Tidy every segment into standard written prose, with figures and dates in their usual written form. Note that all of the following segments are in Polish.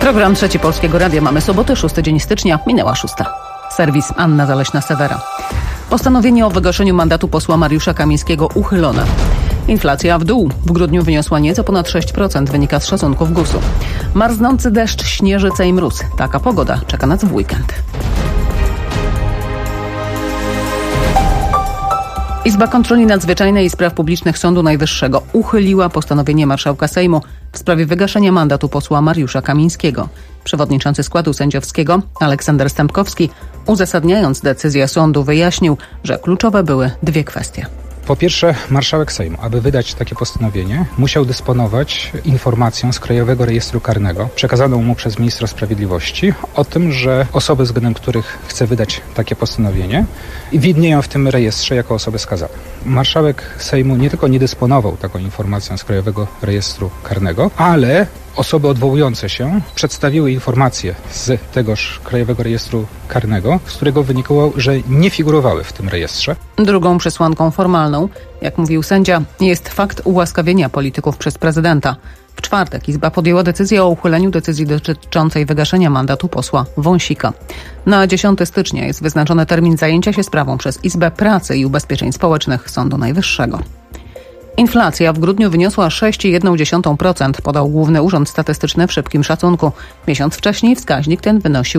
Program Trzeci Polskiego Radia. Mamy sobotę, 6 dzień stycznia, minęła 6. Serwis Anna Zaleśna-Sewera. Postanowienie o wygaszeniu mandatu posła Mariusza Kamińskiego uchylone. Inflacja w dół. W grudniu wyniosła nieco ponad 6%, wynika z szacunków GUS-u. Marznący deszcz, śnieżyca i mróz. Taka pogoda czeka nas w weekend. Izba Kontroli Nadzwyczajnej i Spraw Publicznych Sądu Najwyższego uchyliła postanowienie marszałka Sejmu w sprawie wygaszenia mandatu posła Mariusza Kamińskiego. Przewodniczący składu sędziowskiego Aleksander Stępkowski, uzasadniając decyzję sądu, wyjaśnił, że kluczowe były dwie kwestie. Po pierwsze, marszałek Sejmu, aby wydać takie postanowienie, musiał dysponować informacją z Krajowego Rejestru Karnego, przekazaną mu przez ministra sprawiedliwości, o tym, że osoby, względem których chce wydać takie postanowienie, widnieją w tym rejestrze jako osoby skazane. Marszałek Sejmu nie tylko nie dysponował taką informacją z Krajowego Rejestru Karnego, ale osoby odwołujące się przedstawiły informacje z tegoż Krajowego Rejestru Karnego, z którego wynikało, że nie figurowały w tym rejestrze. Drugą przesłanką formalną, jak mówił sędzia, jest fakt ułaskawienia polityków przez prezydenta. W czwartek Izba podjęła decyzję o uchyleniu decyzji dotyczącej wygaszenia mandatu posła Wąsika. Na 10 stycznia jest wyznaczony termin zajęcia się sprawą przez Izbę Pracy i Ubezpieczeń Społecznych Sądu Najwyższego. Inflacja w grudniu wyniosła 6,1%, podał Główny Urząd Statystyczny w szybkim szacunku. Miesiąc wcześniej wskaźnik ten wynosił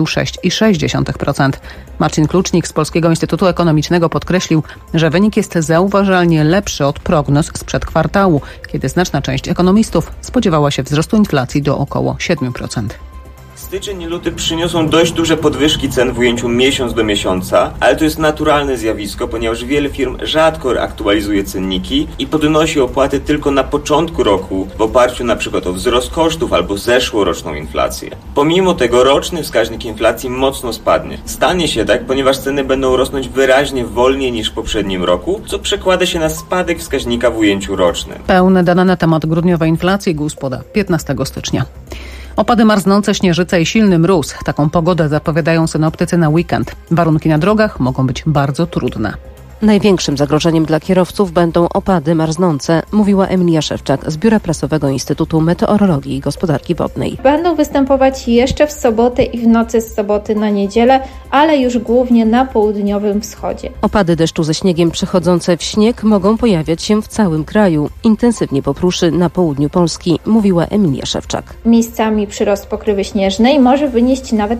6,6%. Marcin Klucznik z Polskiego Instytutu Ekonomicznego podkreślił, że wynik jest zauważalnie lepszy od prognoz sprzed kwartału, kiedy znaczna część ekonomistów spodziewała się wzrostu inflacji do około 7%. Styczeń i luty przyniosą dość duże podwyżki cen w ujęciu miesiąc do miesiąca, ale to jest naturalne zjawisko, ponieważ wiele firm rzadko aktualizuje cenniki i podnosi opłaty tylko na początku roku w oparciu na przykład o wzrost kosztów albo zeszłoroczną inflację. Pomimo tego roczny wskaźnik inflacji mocno spadnie. Stanie się tak, ponieważ ceny będą rosnąć wyraźnie wolniej niż w poprzednim roku, co przekłada się na spadek wskaźnika w ujęciu rocznym. Pełne dane na temat grudniowej inflacji GUS poda 15 stycznia. Opady marznące, śnieżyca i silny mróz. Taką pogodę zapowiadają synoptycy na weekend. Warunki na drogach mogą być bardzo trudne. Największym zagrożeniem dla kierowców będą opady marznące, mówiła Emilia Szewczak z Biura Prasowego Instytutu Meteorologii i Gospodarki Wodnej. Będą występować jeszcze w sobotę i w nocy z soboty na niedzielę, ale już głównie na południowym wschodzie. Opady deszczu ze śniegiem przechodzące w śnieg mogą pojawiać się w całym kraju. Intensywnie popruszy na południu Polski, mówiła Emilia Szewczak. Miejscami przyrost pokrywy śnieżnej może wynieść nawet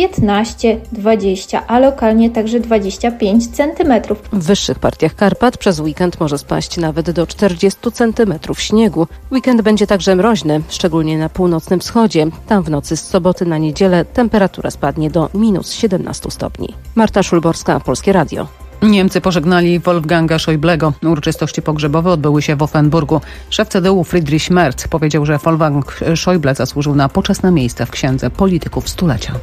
15-20, a lokalnie także 25 cm. W wyższych partiach Karpat przez weekend może spaść nawet do 40 cm śniegu. Weekend będzie także mroźny, szczególnie na północnym wschodzie. Tam w nocy z soboty na niedzielę temperatura spadnie do minus 17 stopni. Marta Szulborska, Polskie Radio. Niemcy pożegnali Wolfganga Schäublego. Uroczystości pogrzebowe odbyły się w Offenburgu. Szef CDU Friedrich Merz powiedział, że Wolfgang Schäuble zasłużył na poczesne miejsce w księdze polityków stulecia.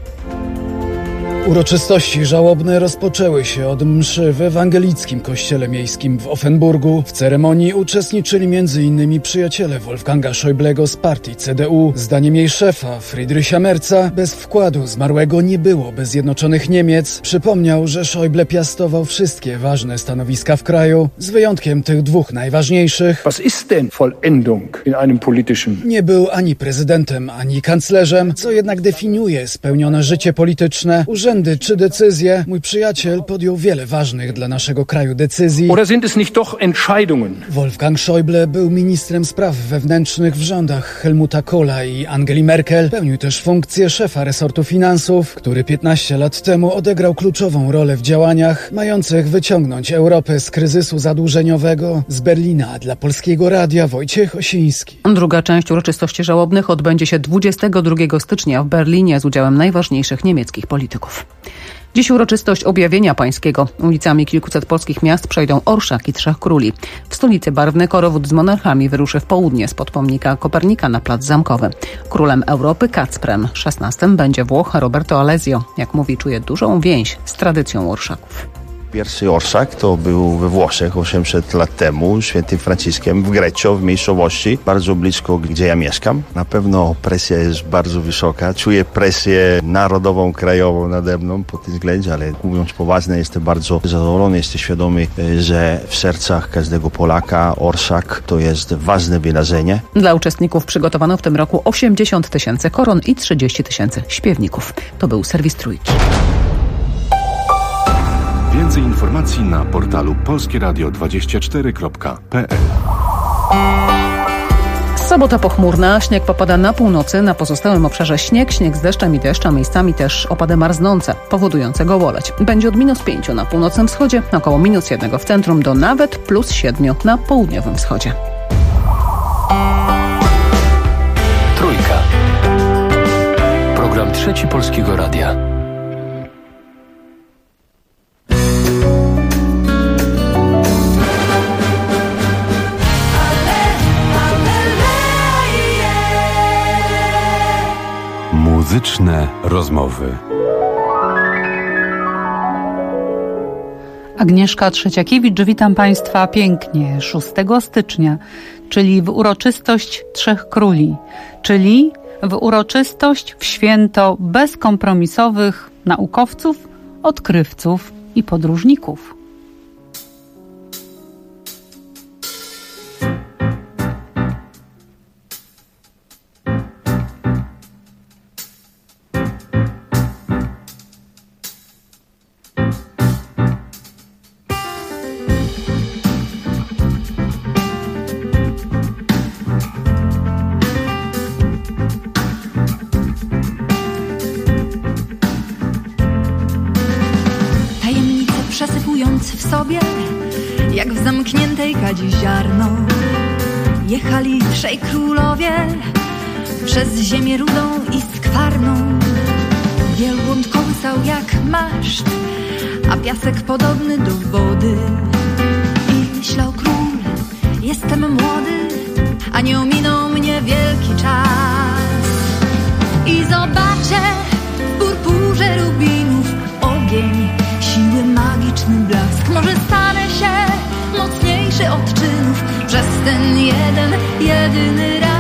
Uroczystości żałobne rozpoczęły się od mszy w ewangelickim kościele miejskim w Offenburgu. W ceremonii uczestniczyli m.in. przyjaciele Wolfganga Schäublego z partii CDU. Zdaniem jej szefa, Friedricha Merza, bez wkładu zmarłego nie byłoby Zjednoczonych Niemiec. Przypomniał, że Schäuble piastował wszystkie ważne stanowiska w kraju, z wyjątkiem tych dwóch najważniejszych. Was ist denn Vollendung in einem politischen? Nie był ani prezydentem, ani kanclerzem, co jednak definiuje spełnione życie polityczne. Urzędy czy decyzje. Mój przyjaciel podjął wiele ważnych dla naszego kraju decyzji. Oder sind es nicht doch Entscheidungen? Wolfgang Schäuble był ministrem spraw wewnętrznych w rządach Helmuta Kohla i Angeli Merkel. Pełnił też funkcję szefa resortu finansów, który 15 lat temu odegrał kluczową rolę w działaniach mających wyciągnąć Europę z kryzysu zadłużeniowego. Z Berlina dla Polskiego Radia Wojciech Osiński. Druga część uroczystości żałobnych odbędzie się 22 stycznia w Berlinie z udziałem najważniejszych niemieckich polityków. Dziś uroczystość objawienia pańskiego. Ulicami kilkuset polskich miast przejdą orszak i Trzech Króli. W stolicy barwny korowód z monarchami wyruszy w południe spod pomnika Kopernika na Plac Zamkowy. Królem Europy Kacprem XVI będzie Włoch Roberto Alesio. Jak mówi, czuje dużą więź z tradycją orszaków. Pierwszy orszak to był we Włoszech 800 lat temu, świętym Franciskiem w Greccio, w miejscowości bardzo blisko, gdzie ja mieszkam. Na pewno presja jest bardzo wysoka. Czuję presję narodową, krajową nade mną pod tym względem, ale mówiąc poważnie, jestem bardzo zadowolony, jestem świadomy, że w sercach każdego Polaka orszak to jest ważne wydarzenie. Dla uczestników przygotowano w tym roku 80 000 koron i 30 000 śpiewników. To był serwis Trójki. Więcej informacji na portalu polskieradio24.pl. Sobota pochmurna, śnieg popada na północy, na pozostałym obszarze śnieg z deszczem i deszcz, a miejscami też opady marznące, powodujące gołoleć. Będzie od -5 na północnym wschodzie, około -1 w centrum do nawet +7 na południowym wschodzie. Trójka. Program Trzeci Polskiego Radia. Muzyczne rozmowy. Agnieszka Trzeciakiewicz, witam Państwa pięknie 6 stycznia, czyli w uroczystość Trzech Króli, czyli w uroczystość, w święto bezkompromisowych naukowców, odkrywców i podróżników. Przesypując w sobie, jak w zamkniętej kadzi ziarno, jechali trzej królowie przez ziemię rudą i skwarną. Wielbłąd kołysał jak maszt, a piasek podobny do wody. I myślał król, jestem młody, a nie ominął mnie wielki czas. I zobaczę w purpurze rubinów ogień, siły magiczny blask. Może stanę się mocniejszy od czynów przez ten jedyny raz.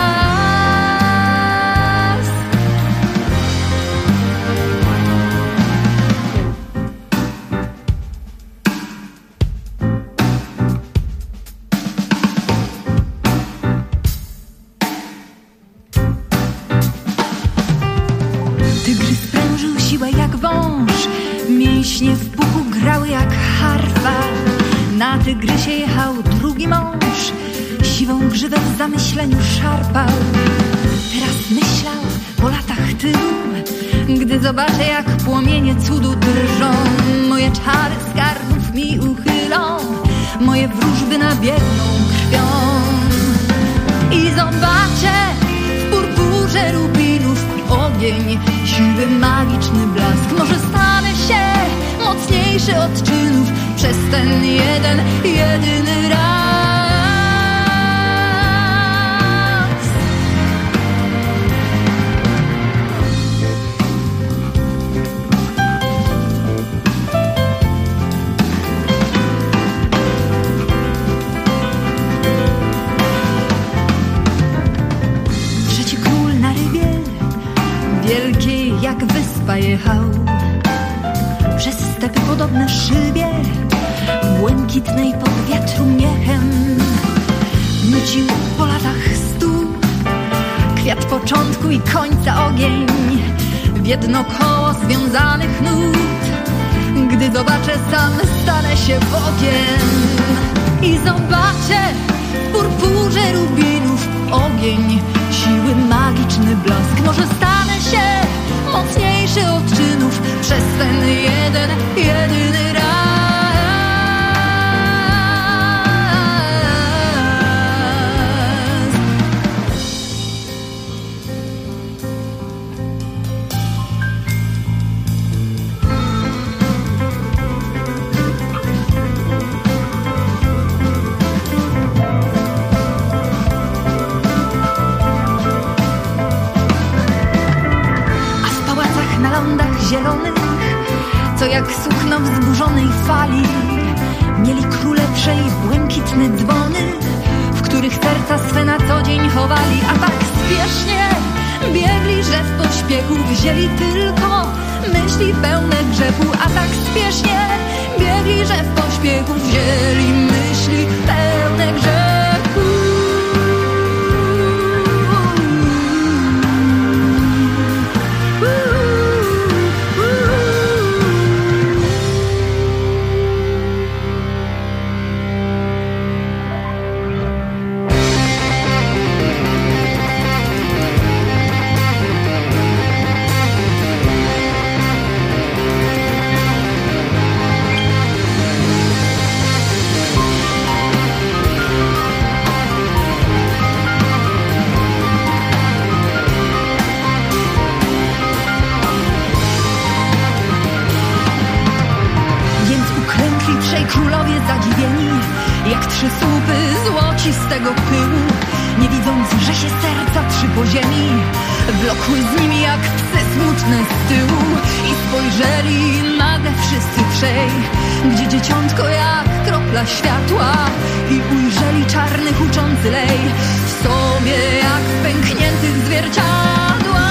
Tygrys sprężył siłę jak wąż, mięśnie w puchu grały jak harfa. Na tygrysie jechał drugi mąż, siwą grzywę w zamyśleniu szarpał. Teraz myślał po latach tylu, gdy zobaczę, jak płomienie cudu drżą. Moje czary skarbów mi uchylą, moje wróżby nabiegną krwią. I zobaczę w purpurze rubinów ogień, siły magiczny blask. Może stanę się mocniejszy od czynów przez ten jedyny raz. Trzeci król na rybie wielkiej jak wyspa jechał, przez stepy podobne szybie, błękitnej pod wiatru miechem. Nucił po latach 100 kwiat początku i końca ogień, w jedno koło związanych nut. Gdy zobaczę, sam stanę się Bogiem. I zobaczę w purpurze rubinów ogień, siły magiczny blask. Może stanę się mocniejszy od czynów przez ten jedyny raz. zielonych, co jak sukno śmiesznie biegli, że w pośpiechu wzięli tylko myśli pełne grzechu, a tak spiesznie biegli, że w pośpiechu wzięli myśli pełne grzechu. Królowie zadziwieni, jak 3 słupy złocistego pyłu, nie widząc, że się serca 3 po ziemi wlokły z nimi jak psy smutne z tyłu. I spojrzeli nagle wszyscy trzej, gdzie dzieciątko jak kropla światła, i ujrzeli czarnych uczący lej w sobie jak w pękniętych zwierciadłach.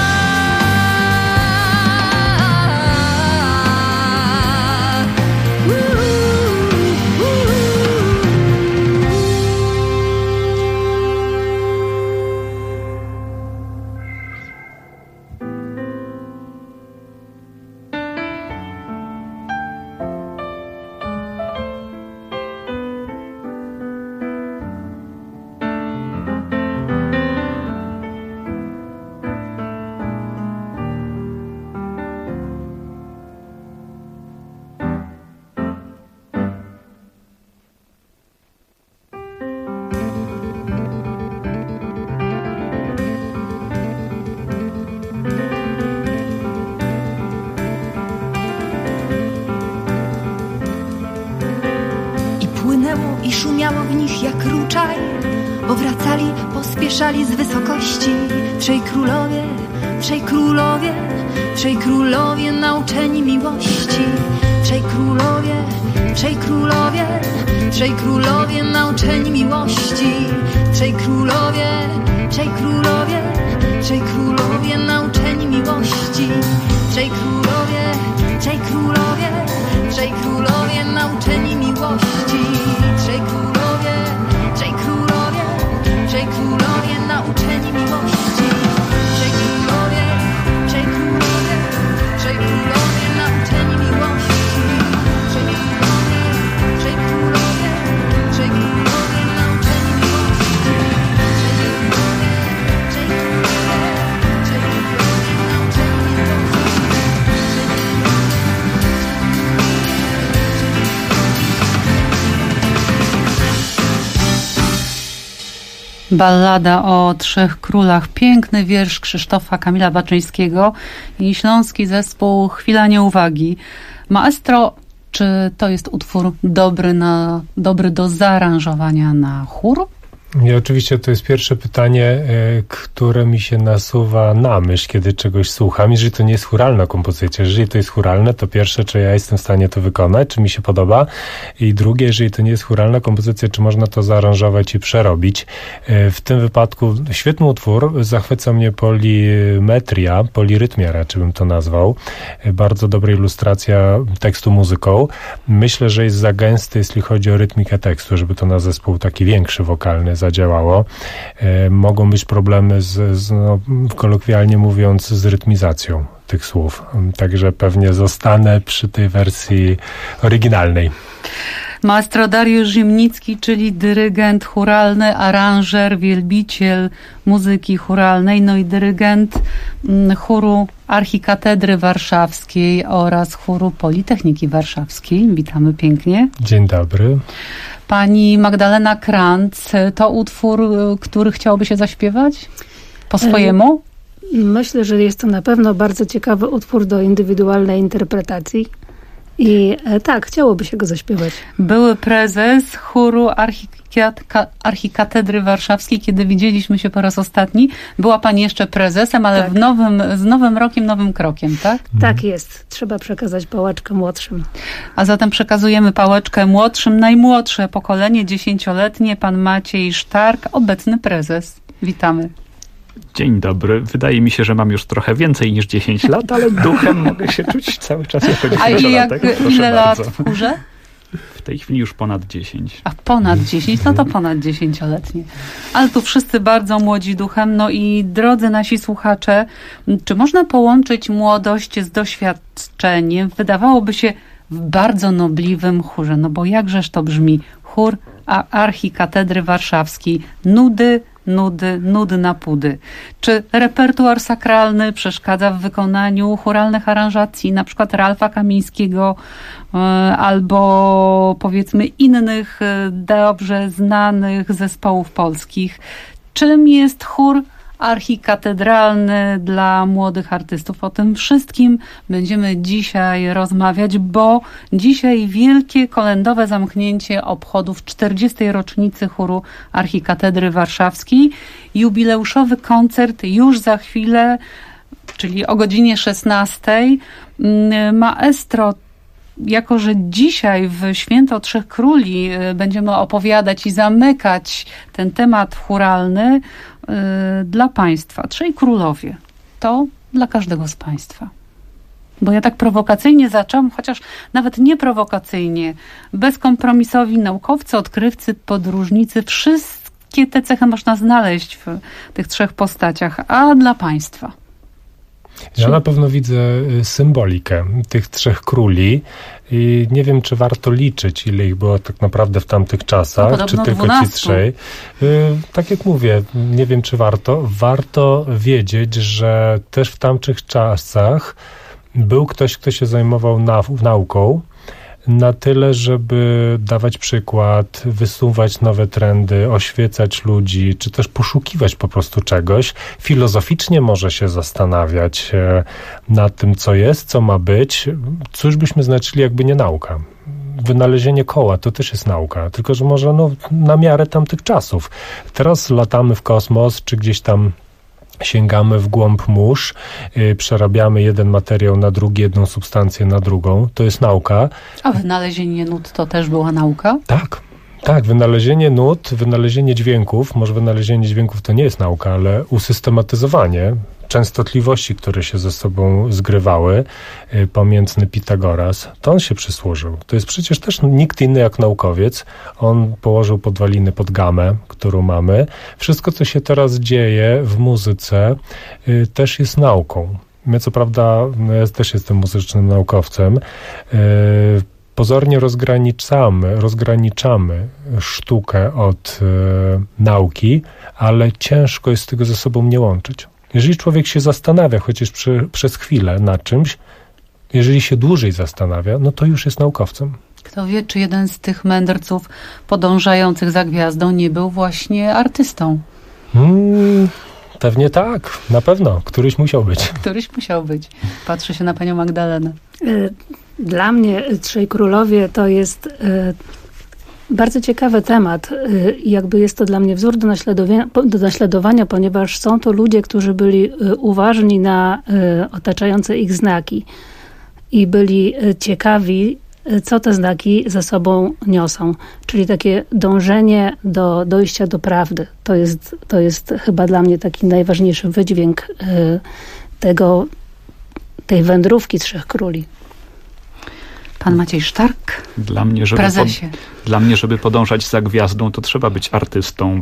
I szumiało w nich jak ruczaj, bo wracali, pospieszali z wysokości. Trzej królowie, trzej królowie, trzej królowie nauczeni miłości. Trzej królowie, trzej królowie, trzej królowie nauczeni miłości. Trzej królowie, trzej królowie, trzej królowie nauczeni miłości. Trzej królowie, trzej królowie, trzej królowie nauczeni miłości. Trzej królowie, trzej królowie, trzej królowie nauczeni miłości. Trzej królowie, trzej królowie, trzej królowie nauczeni miłości. Trzej królowie, trzej królowie, trzej królowie nauczeni miłości. Trzej królowie, trzej królowie, trzej królowie nauczeni miłości. Ballada o 3 królach. Piękny wiersz Krzysztofa Kamila Baczyńskiego i śląski zespół Chwila Nieuwagi. Maestro, czy to jest utwór dobry do zaaranżowania na chór? I oczywiście to jest pierwsze pytanie, które mi się nasuwa na myśl, kiedy czegoś słucham. Jeżeli to nie jest chóralna kompozycja, jeżeli to jest chóralne, to pierwsze, czy ja jestem w stanie to wykonać, czy mi się podoba. I drugie, jeżeli to nie jest chóralna kompozycja, czy można to zaaranżować i przerobić. W tym wypadku świetny utwór, zachwyca mnie polimetria, polirytmia raczej bym to nazwał. Bardzo dobra ilustracja tekstu muzyką. Myślę, że jest za gęsty, jeśli chodzi o rytmikę tekstu, żeby to na zespół taki większy wokalny zadziałało. Mogą być problemy kolokwialnie mówiąc, z rytmizacją tych słów. Także pewnie zostanę przy tej wersji oryginalnej. Maestro Dariusz Ziemnicki, czyli dyrygent chóralny, aranżer, wielbiciel muzyki chóralnej, no i dyrygent chóru Archikatedry Warszawskiej oraz chóru Politechniki Warszawskiej. Witamy pięknie. Dzień dobry. Pani Magdalena Krantz, to utwór, który chciałoby się zaśpiewać po swojemu? Myślę, że jest to na pewno bardzo ciekawy utwór do indywidualnej interpretacji. I tak, chciałoby się go zaśpiewać. Były prezes chóru Archikatedry Warszawskiej, kiedy widzieliśmy się po raz ostatni. Była pani jeszcze prezesem, ale tak. Z nowym rokiem, nowym krokiem, tak? Tak jest. Trzeba przekazać pałeczkę młodszym. A zatem przekazujemy pałeczkę młodszym. Najmłodsze pokolenie, 10-letnie, pan Maciej Sztark, obecny prezes. Witamy. Dzień dobry. Wydaje mi się, że mam już trochę więcej niż 10 lat, ale duchem mogę się czuć cały czas jako 10-latek. A ile lat w chórze? W tej chwili już ponad 10. A ponad 10? No to ponad 10-letnie. Ale tu wszyscy bardzo młodzi duchem. No i drodzy nasi słuchacze, czy można połączyć młodość z doświadczeniem? Wydawałoby się w bardzo nobliwym chórze. No bo jakżeż to brzmi? Chór Archikatedry Warszawskiej. Nudy na pudy. Czy repertuar sakralny przeszkadza w wykonaniu chóralnych aranżacji, na przykład Ralfa Kamińskiego albo powiedzmy innych dobrze znanych zespołów polskich? Czym jest chór archikatedralny dla młodych artystów? O tym wszystkim będziemy dzisiaj rozmawiać, bo dzisiaj wielkie kolędowe zamknięcie obchodów 40. rocznicy chóru Archikatedry Warszawskiej. Jubileuszowy koncert już za chwilę, czyli o godzinie 16. Maestro, jako że dzisiaj w Święto Trzech Króli będziemy opowiadać i zamykać ten temat chóralny dla Państwa, Trzej Królowie, to dla każdego z Państwa. Bo ja tak prowokacyjnie zaczęłam, chociaż nawet nie prowokacyjnie, bezkompromisowi naukowcy, odkrywcy, podróżnicy, wszystkie te cechy można znaleźć w tych trzech postaciach, a dla Państwa. Ja na pewno widzę symbolikę tych trzech króli i nie wiem, czy warto liczyć, ile ich było tak naprawdę w tamtych czasach, czy tylko 12. ci trzej. Tak jak mówię, nie wiem, czy warto. Warto wiedzieć, że też w tamtych czasach był ktoś, kto się zajmował nauką, na tyle, żeby dawać przykład, wysuwać nowe trendy, oświecać ludzi, czy też poszukiwać po prostu czegoś. Filozoficznie może się zastanawiać nad tym, co jest, co ma być. Cóż byśmy znaczyli, jakby nie nauka. Wynalezienie koła to też jest nauka, tylko że może na miarę tamtych czasów. Teraz latamy w kosmos, czy gdzieś tam sięgamy w głąb mórz, przerabiamy jeden materiał na drugi, jedną substancję na drugą. To jest nauka. A wynalezienie nut to też była nauka? Tak, wynalezienie nut, wynalezienie dźwięków, może wynalezienie dźwięków to nie jest nauka, ale usystematyzowanie częstotliwości, które się ze sobą zgrywały, pamiętny Pitagoras, to on się przysłużył. To jest przecież też nikt inny jak naukowiec. On położył podwaliny pod gamę, którą mamy. Wszystko, co się teraz dzieje w muzyce, też jest nauką. My co prawda, ja też jestem muzycznym naukowcem, pozornie rozgraniczamy sztukę od nauki, ale ciężko jest tego ze sobą nie łączyć. Jeżeli człowiek się zastanawia chociaż przez chwilę nad czymś, jeżeli się dłużej zastanawia, no to już jest naukowcem. Kto wie, czy jeden z tych mędrców podążających za gwiazdą nie był właśnie artystą? Pewnie tak, na pewno. Któryś musiał być. Patrzę się na panią Magdalenę. Dla mnie Trzej Królowie to jest bardzo ciekawy temat. Jakby jest to dla mnie wzór do naśladowania, ponieważ są to ludzie, którzy byli uważni na otaczające ich znaki i byli ciekawi, co te znaki ze sobą niosą. Czyli takie dążenie do dojścia do prawdy. To jest chyba dla mnie taki najważniejszy wydźwięk tej wędrówki Trzech Króli. Pan Maciej Sztark, prezesie. Dla mnie, żeby podążać za gwiazdą, to trzeba być artystą.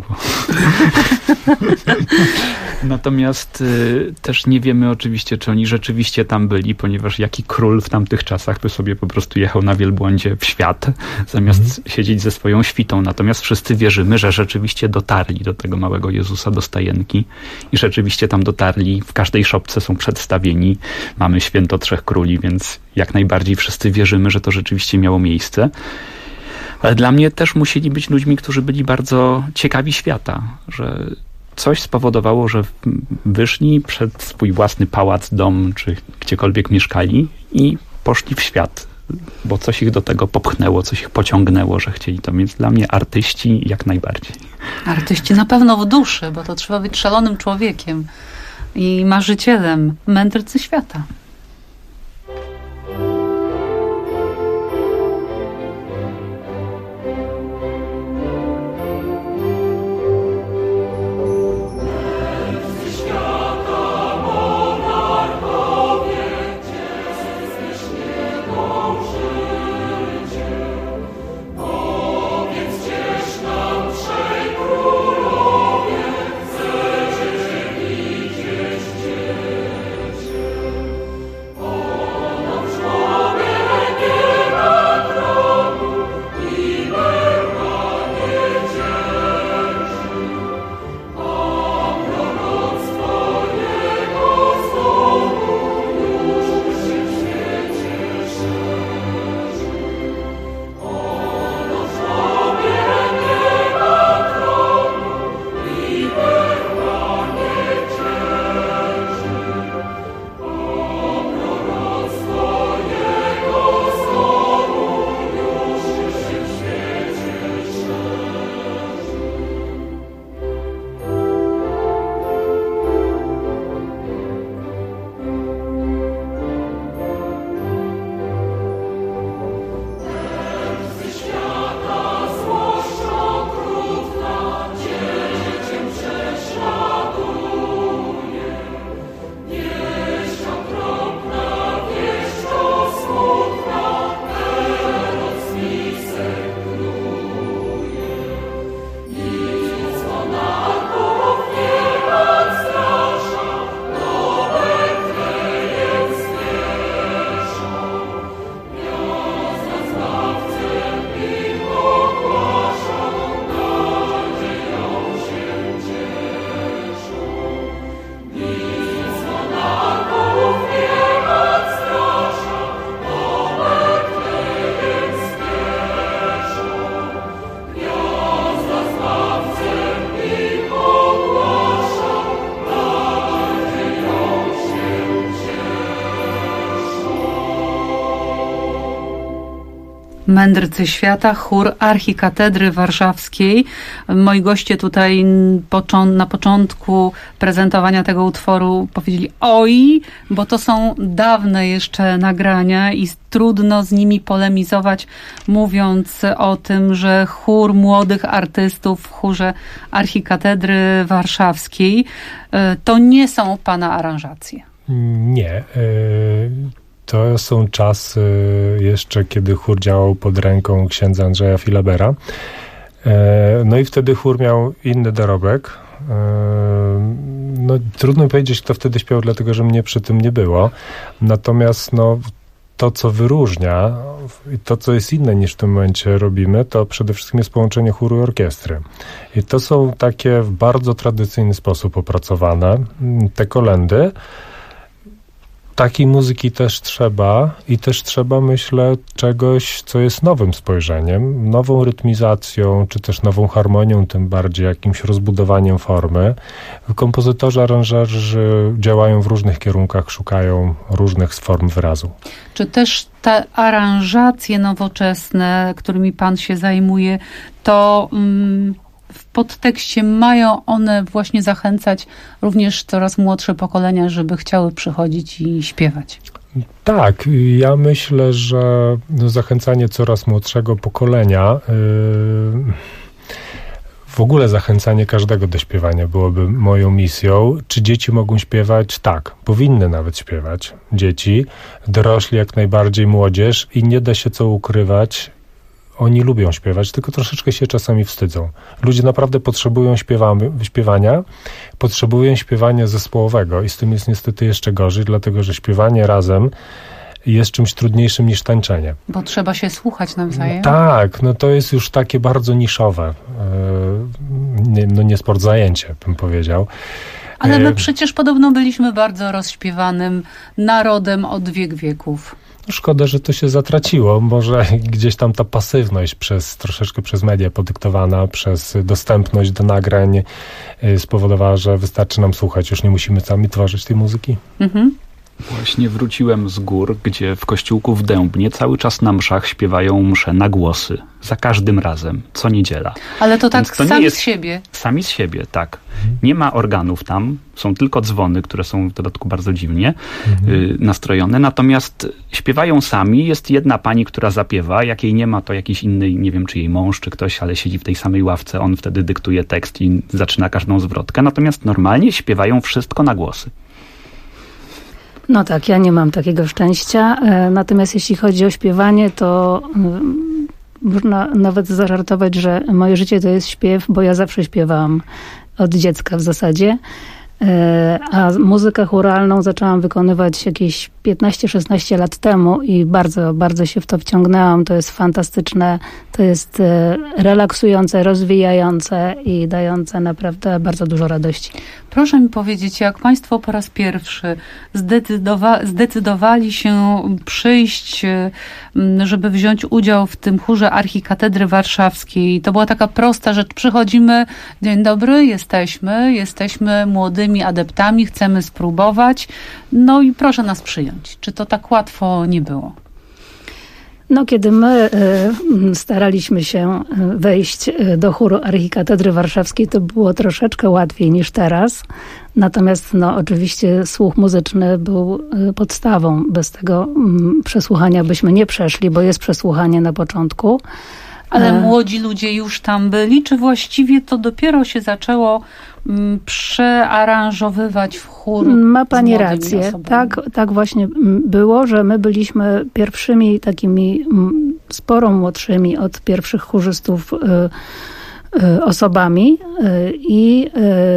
Natomiast też nie wiemy oczywiście, czy oni rzeczywiście tam byli, ponieważ jaki król w tamtych czasach by sobie po prostu jechał na wielbłądzie w świat, zamiast siedzieć ze swoją świtą. Natomiast wszyscy wierzymy, że rzeczywiście dotarli do tego małego Jezusa, do stajenki i rzeczywiście tam dotarli. W każdej szopce są przedstawieni. Mamy Święto Trzech Króli, więc jak najbardziej wszyscy wierzymy, że to rzeczywiście miało miejsce. Ale dla mnie też musieli być ludźmi, którzy byli bardzo ciekawi świata, że coś spowodowało, że wyszli przed swój własny pałac, dom, czy gdziekolwiek mieszkali i poszli w świat, bo coś ich do tego popchnęło, coś ich pociągnęło, że chcieli to. Więc dla mnie artyści jak najbardziej. Artyści na pewno w duszy, bo to trzeba być szalonym człowiekiem i marzycielem, mędrcy świata. Mędrcy Świata, chór Archikatedry Warszawskiej. Moi goście tutaj na początku prezentowania tego utworu powiedzieli oj, bo to są dawne jeszcze nagrania i trudno z nimi polemizować, mówiąc o tym, że chór młodych artystów w chórze Archikatedry Warszawskiej to nie są pana aranżacje. Nie. To są czasy jeszcze, kiedy chór działał pod ręką księdza Andrzeja Filabera. No i wtedy chór miał inny dorobek. No, trudno powiedzieć, kto wtedy śpiewał, dlatego że mnie przy tym nie było. Natomiast to, co wyróżnia i to, co jest inne niż w tym momencie robimy, to przede wszystkim jest połączenie chóru i orkiestry. I to są takie w bardzo tradycyjny sposób opracowane te kolędy. Takiej muzyki też trzeba i też trzeba, myślę, czegoś, co jest nowym spojrzeniem, nową rytmizacją, czy też nową harmonią, tym bardziej jakimś rozbudowaniem formy. Kompozytorzy, aranżerzy działają w różnych kierunkach, szukają różnych form wyrazu. Czy też te aranżacje nowoczesne, którymi pan się zajmuje, to w podtekście mają one właśnie zachęcać również coraz młodsze pokolenia, żeby chciały przychodzić i śpiewać? Tak, ja myślę, że zachęcanie coraz młodszego pokolenia, w ogóle zachęcanie każdego do śpiewania byłoby moją misją. Czy dzieci mogą śpiewać? Tak, powinny nawet śpiewać dzieci, dorośli jak najbardziej, młodzież i nie da się co ukrywać. Oni lubią śpiewać, tylko troszeczkę się czasami wstydzą. Ludzie naprawdę potrzebują śpiewania, potrzebują śpiewania zespołowego i z tym jest niestety jeszcze gorzej, dlatego że śpiewanie razem jest czymś trudniejszym niż tańczenie. Bo trzeba się słuchać nawzajem. Tak, to jest już takie bardzo niszowe. Nie sport zajęcie, bym powiedział. Ale my przecież podobno byliśmy bardzo rozśpiewanym narodem od wieków. Szkoda, że to się zatraciło. Może gdzieś tam ta pasywność troszeczkę przez media podyktowana, przez dostępność do nagrań spowodowała, że wystarczy nam słuchać. Już nie musimy sami tworzyć tej muzyki. Mhm. Właśnie wróciłem z gór, gdzie w kościółku w Dębnie cały czas na mszach śpiewają msze na głosy. Za każdym razem, co niedziela. Ale to tak sami z siebie. Sami z siebie, tak. Nie ma organów tam, są tylko dzwony, które są w dodatku bardzo dziwnie nastrojone. Natomiast śpiewają sami. Jest jedna pani, która zapiewa. Jak jej nie ma, to jakiś inny, nie wiem czy jej mąż, czy ktoś, ale siedzi w tej samej ławce. On wtedy dyktuje tekst i zaczyna każdą zwrotkę. Natomiast normalnie śpiewają wszystko na głosy. No tak, ja nie mam takiego szczęścia. Natomiast jeśli chodzi o śpiewanie, to można nawet zażartować, że moje życie to jest śpiew, bo ja zawsze śpiewałam od dziecka w zasadzie. A muzykę chóralną zaczęłam wykonywać jakieś 15-16 lat temu i bardzo, bardzo się w to wciągnęłam. To jest fantastyczne, to jest relaksujące, rozwijające i dające naprawdę bardzo dużo radości. Proszę mi powiedzieć, jak państwo po raz pierwszy zdecydowali się przyjść, żeby wziąć udział w tym chórze Archikatedry Warszawskiej. To była taka prosta rzecz. Przychodzimy, dzień dobry, jesteśmy młodymi adeptami, chcemy spróbować. No i proszę nas przyjąć. Czy to tak łatwo nie było? No, kiedy my staraliśmy się wejść do chóru Archikatedry Warszawskiej, to było troszeczkę łatwiej niż teraz. Natomiast oczywiście słuch muzyczny był podstawą. Bez tego przesłuchania byśmy nie przeszli, bo jest przesłuchanie na początku. Ale młodzi ludzie już tam byli? Czy właściwie to dopiero się zaczęło przearanżowywać w chór? Ma pani rację. Tak właśnie było, że my byliśmy pierwszymi takimi sporo młodszymi od pierwszych chórzystów osobami i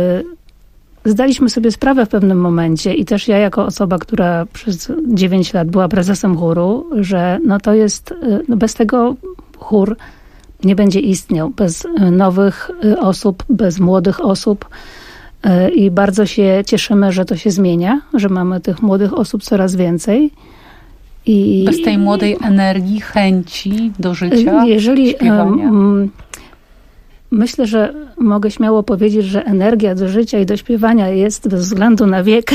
zdaliśmy sobie sprawę w pewnym momencie i też ja jako osoba, która przez 9 lat była prezesem chóru, że to jest, bez tego chór nie będzie istniał, bez nowych osób, bez młodych osób i bardzo się cieszymy, że to się zmienia, że mamy tych młodych osób coraz więcej. I bez tej młodej energii, chęci do życia, śpiewania? Myślę, że mogę śmiało powiedzieć, że energia do życia i do śpiewania jest bez względu na wiek.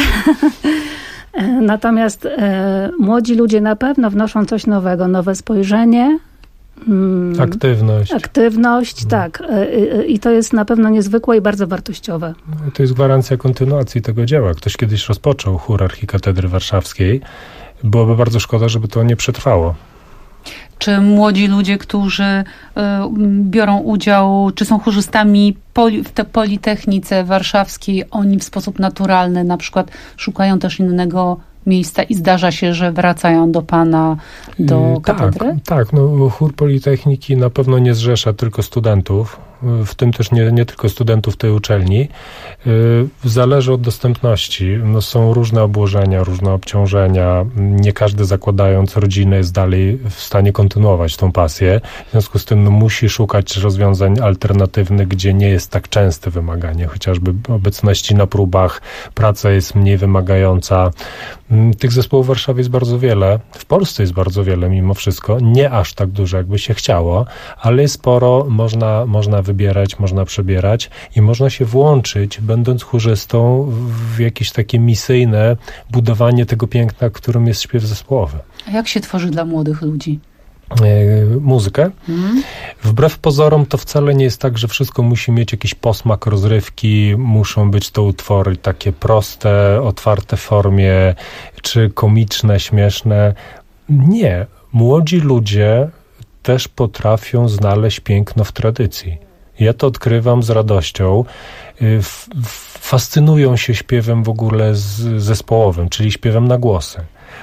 Natomiast młodzi ludzie na pewno wnoszą coś nowego, nowe spojrzenie, Aktywność, tak. I to jest na pewno niezwykłe i bardzo wartościowe. To jest gwarancja kontynuacji tego dzieła. Ktoś kiedyś rozpoczął chór Archikatedry Warszawskiej. Byłoby bardzo szkoda, żeby to nie przetrwało. Czy młodzi ludzie, którzy biorą udział, czy są chórzystami w tej Politechnice Warszawskiej, oni w sposób naturalny na przykład szukają też innego miejsca i zdarza się, że wracają do pana, do katedry? Tak. Chór Politechniki na pewno nie zrzesza tylko studentów, w tym też nie tylko studentów tej uczelni. Zależy od dostępności. Są różne obłożenia, różne obciążenia. Nie każdy, zakładając rodzinę, jest dalej w stanie kontynuować tą pasję. W związku z tym musi szukać rozwiązań alternatywnych, gdzie nie jest tak częste wymaganie, chociażby obecności na próbach, praca jest mniej wymagająca. Tych zespołów w Warszawie jest bardzo wiele. W Polsce jest bardzo wiele mimo wszystko. Nie aż tak dużo, jakby się chciało, ale jest sporo. Można wybierać, można przebierać i można się włączyć, będąc chórzystą, w jakieś takie misyjne budowanie tego piękna, którym jest śpiew zespołowy. A jak się tworzy dla młodych ludzi? Muzykę. Wbrew pozorom to wcale nie jest tak, że wszystko musi mieć jakiś posmak rozrywki, muszą być to utwory takie proste, otwarte w formie, czy komiczne, śmieszne. Nie. Młodzi ludzie też potrafią znaleźć piękno w tradycji. Ja to odkrywam z radością. Fascynują się śpiewem w ogóle zespołowym, czyli śpiewem na głosy.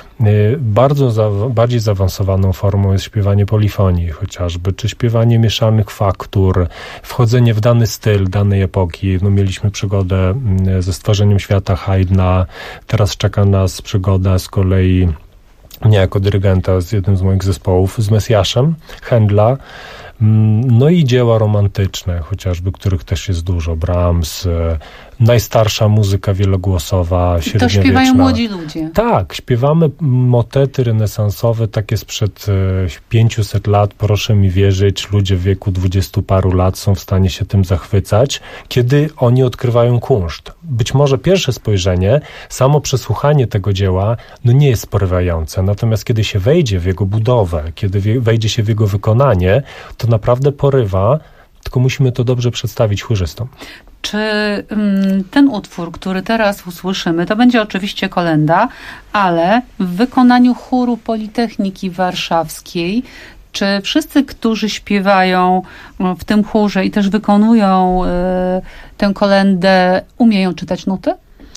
Bardziej zaawansowaną formą jest śpiewanie polifonii chociażby, czy śpiewanie mieszanych faktur, wchodzenie w dany styl danej epoki. Mieliśmy przygodę ze stworzeniem świata Haydna, teraz czeka nas przygoda z kolei mnie jako dyrygenta z jednym z moich zespołów, z Mesjaszem, Händla. No i dzieła romantyczne, chociażby, których też jest dużo. Brahms, najstarsza muzyka wielogłosowa, średniowieczna. To śpiewają młodzi ludzie. Tak, śpiewamy motety renesansowe, takie sprzed 500 lat. Proszę mi wierzyć, ludzie w wieku 20 paru lat są w stanie się tym zachwycać, kiedy oni odkrywają kunszt. Być może pierwsze spojrzenie, samo przesłuchanie tego dzieła, nie jest porywające. Natomiast kiedy się wejdzie w jego budowę, kiedy wejdzie się w jego wykonanie, to naprawdę porywa, tylko musimy to dobrze przedstawić chórzystom. Czy ten utwór, który teraz usłyszymy, to będzie oczywiście kolenda, ale w wykonaniu chóru Politechniki Warszawskiej, czy wszyscy, którzy śpiewają w tym chórze i też wykonują tę kolendę, umieją czytać nuty?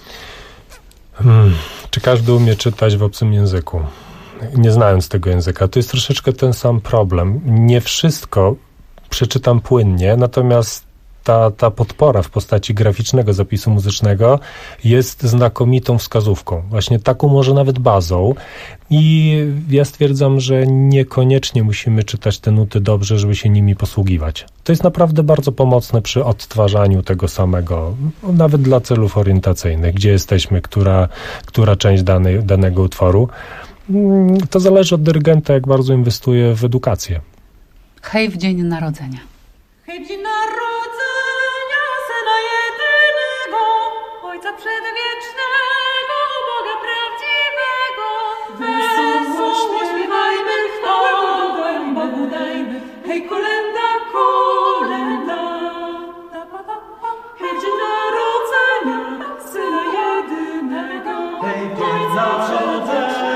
Czy każdy umie czytać w obcym języku? Nie znając tego języka. To jest troszeczkę ten sam problem. Nie wszystko przeczytam płynnie, natomiast ta podpora w postaci graficznego zapisu muzycznego jest znakomitą wskazówką. Właśnie taką może nawet bazą. I ja stwierdzam, że niekoniecznie musimy czytać te nuty dobrze, żeby się nimi posługiwać. To jest naprawdę bardzo pomocne przy odtwarzaniu tego samego, nawet dla celów orientacyjnych, gdzie jesteśmy, która część danego utworu. To zależy od dyrygenta, jak bardzo inwestuje w edukację. Hej w dzień narodzenia. Hej w dzień narodzenia Syna jedynego, Ojca przedwiecznego, Boga prawdziwego. Wesoło śpiewajmy, chwałę Bogu dajmy. Hej kolenda, kolenda. Hej w dzień narodzenia Syna jedynego, Ojca przedwiecznego.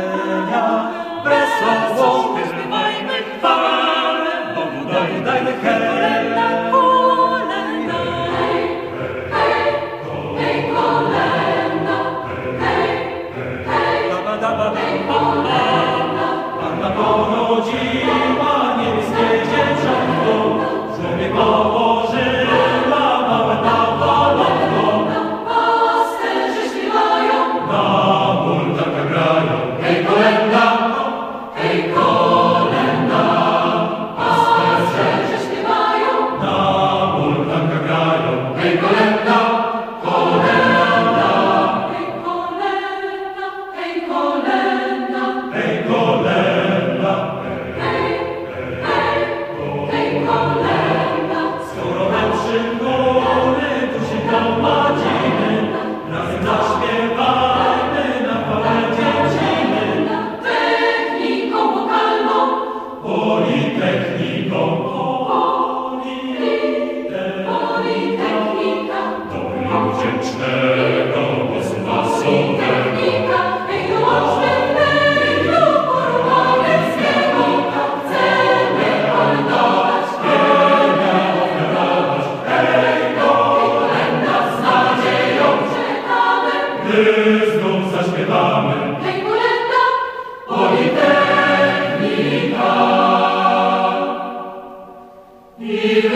Wesoło śpiewajmy, chwałę Bogu dajmy. Kolenda, kolenda. Hej, kolenda. Panna porodziła niebieskie dzieciątko, sobie położyła małe na balonko. Pasterze śpiewają, na multach grają. Hej, kolenda. Hej, kolenda. Pasterze śpiewają,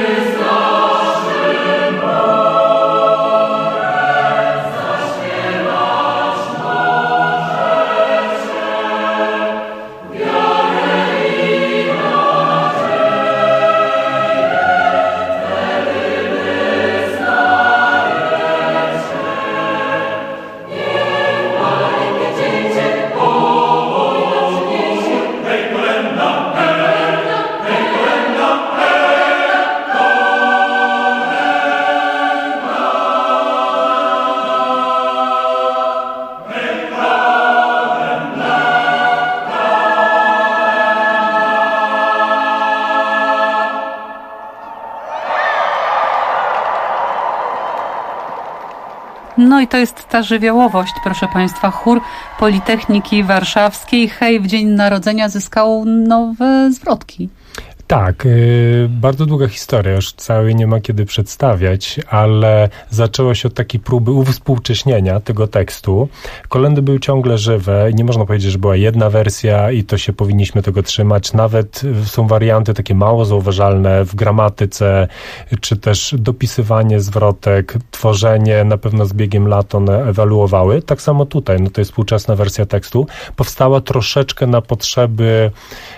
No i to jest ta żywiołowość, proszę Państwa. Chór Politechniki Warszawskiej Hej w Dzień Narodzenia zyskał nowe zwrotki. Tak, bardzo długa historia, już całej nie ma kiedy przedstawiać, ale zaczęło się od takiej próby uwspółcześnienia tego tekstu. Kolędy były ciągle żywe i nie można powiedzieć, że była jedna wersja i to się powinniśmy tego trzymać. Nawet są warianty takie mało zauważalne w gramatyce, czy też dopisywanie zwrotek, tworzenie, na pewno z biegiem lat one ewoluowały. Tak samo tutaj, no to jest współczesna wersja tekstu. Powstała troszeczkę na potrzeby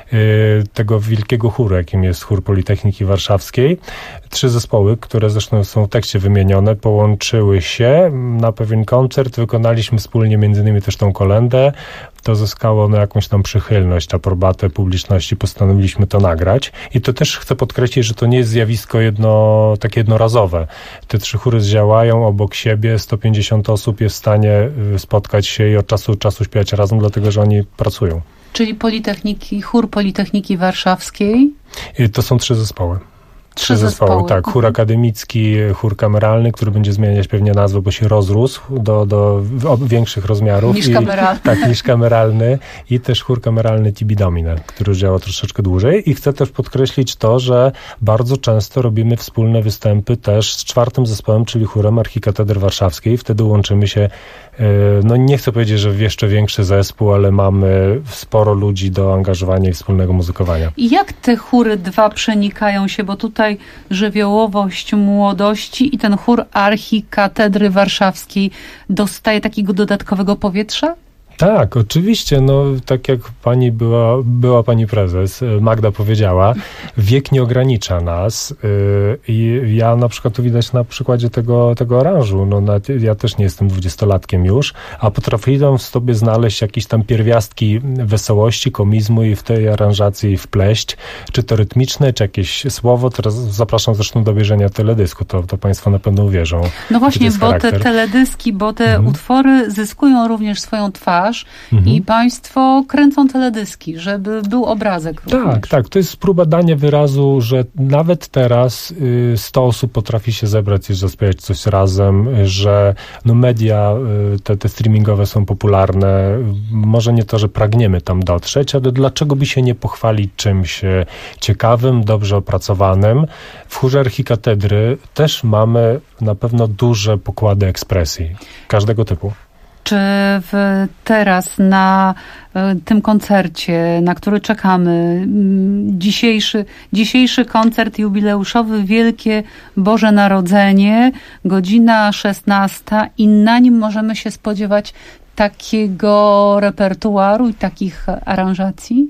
tego wielkiego chóru, jakim jest Chór Politechniki Warszawskiej. 3 zespoły, które zresztą są w tekście wymienione, połączyły się na pewien koncert. Wykonaliśmy wspólnie między innymi też tą kolędę. To zyskało jakąś tam przychylność, aprobatę publiczności. Postanowiliśmy to nagrać. I to też chcę podkreślić, że to nie jest zjawisko takie jednorazowe. Te 3 chóry działają obok siebie. 150 osób jest w stanie spotkać się i od czasu do czasu śpiewać razem, dlatego że oni pracują. Czyli Chór Politechniki Warszawskiej? To są 3 zespoły. 3 zespoły, tak. Chór akademicki, chór kameralny, który będzie zmieniać pewnie nazwę, bo się rozrósł do większych rozmiarów. Niż kameralny. I też chór kameralny Tibi Domine, który już działa troszeczkę dłużej. I chcę też podkreślić to, że bardzo często robimy wspólne występy też z 4. zespołem, czyli chórem Archikatedry Warszawskiej. Wtedy łączymy się, no nie chcę powiedzieć, że w jeszcze większy zespół, ale mamy sporo ludzi do angażowania i wspólnego muzykowania. I jak te chóry dwa przenikają się, bo tutaj żywiołowość młodości i ten chór Archikatedry Warszawskiej dostaje takiego dodatkowego powietrza? Tak, oczywiście. No, tak jak była pani prezes Magda powiedziała, wiek nie ogranicza nas i ja na przykład tu widać na przykładzie tego aranżu. No, ja też nie jestem 20-latkiem już, a potrafiłem w sobie znaleźć jakieś tam pierwiastki wesołości, komizmu i w tej aranżacji wpleść, czy to rytmiczne, czy jakieś słowo. Teraz zapraszam zresztą do obejrzenia teledysku, to państwo na pewno uwierzą. No właśnie, bo te teledyski, bo te utwory zyskują również swoją twarz. I państwo kręcą teledyski, żeby był obrazek również. Tak. To jest próba dania wyrazu, że nawet teraz 100 osób potrafi się zebrać i zaśpiewać coś razem, że no media te streamingowe są popularne. Może nie to, że pragniemy tam dotrzeć, ale dlaczego by się nie pochwalić czymś ciekawym, dobrze opracowanym. W chórze Archikatedry też mamy na pewno duże pokłady ekspresji każdego typu. Czy teraz na tym koncercie, na który czekamy, dzisiejszy koncert jubileuszowy Wielkie Boże Narodzenie, godzina 16 i na nim możemy się spodziewać takiego repertuaru i takich aranżacji?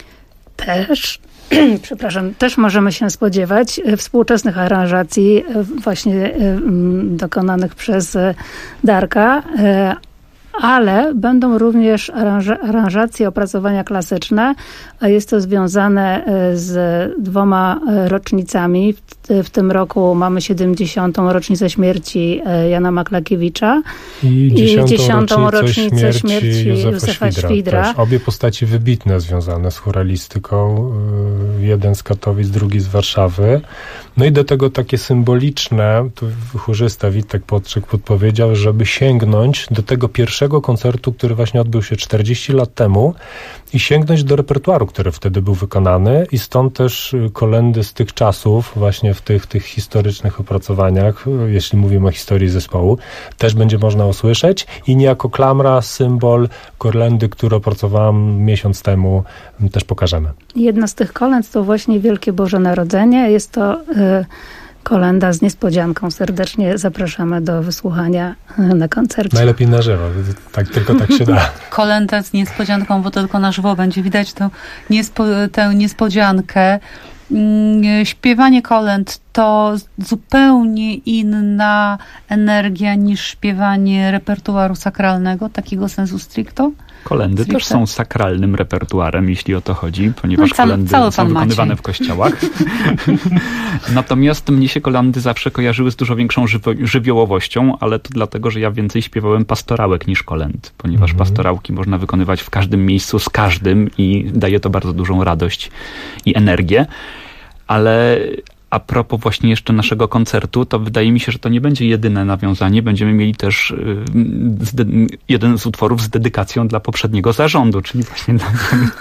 Też możemy się spodziewać współczesnych aranżacji właśnie dokonanych przez Darka, ale będą również aranżacje, opracowania klasyczne, a jest to związane z 2 rocznicami. W tym roku mamy 70. rocznicę śmierci Jana Maklakiewicza i 10. rocznicę śmierci Józefa Świdra. Obie postaci wybitne związane z chóralistyką. Jeden z Katowic, drugi z Warszawy. No i do tego takie symboliczne, tu chórzysta Witek Podczyk podpowiedział, żeby sięgnąć do tego pierwszego tego koncertu, który właśnie odbył się 40 lat temu i sięgnąć do repertuaru, który wtedy był wykonany i stąd też kolędy z tych czasów, właśnie w tych historycznych opracowaniach, jeśli mówimy o historii zespołu, też będzie można usłyszeć i niejako klamra, symbol kolędy, który opracowałam miesiąc temu, też pokażemy. Jedna z tych kolęd to właśnie Wielkie Boże Narodzenie. Jest to kolenda z niespodzianką. Serdecznie zapraszamy do wysłuchania na koncercie. Najlepiej na żywo, tylko tak się da. Kolenda z niespodzianką, bo tylko na żywo będzie widać tę niespodziankę. Śpiewanie kolęd to zupełnie inna energia niż śpiewanie repertuaru sakralnego, takiego sensu stricto. Kolendy też są sakralnym repertuarem, jeśli o to chodzi, ponieważ kolendy są wykonywane w kościołach. Natomiast mnie się kolendy zawsze kojarzyły z dużo większą żywiołowością, ale to dlatego, że ja więcej śpiewałem pastorałek niż kolęd, ponieważ pastorałki można wykonywać w każdym miejscu, z każdym i daje to bardzo dużą radość i energię. Ale a propos właśnie jeszcze naszego koncertu, to wydaje mi się, że to nie będzie jedyne nawiązanie. Będziemy mieli też jeden z utworów z dedykacją dla poprzedniego zarządu, czyli właśnie dla...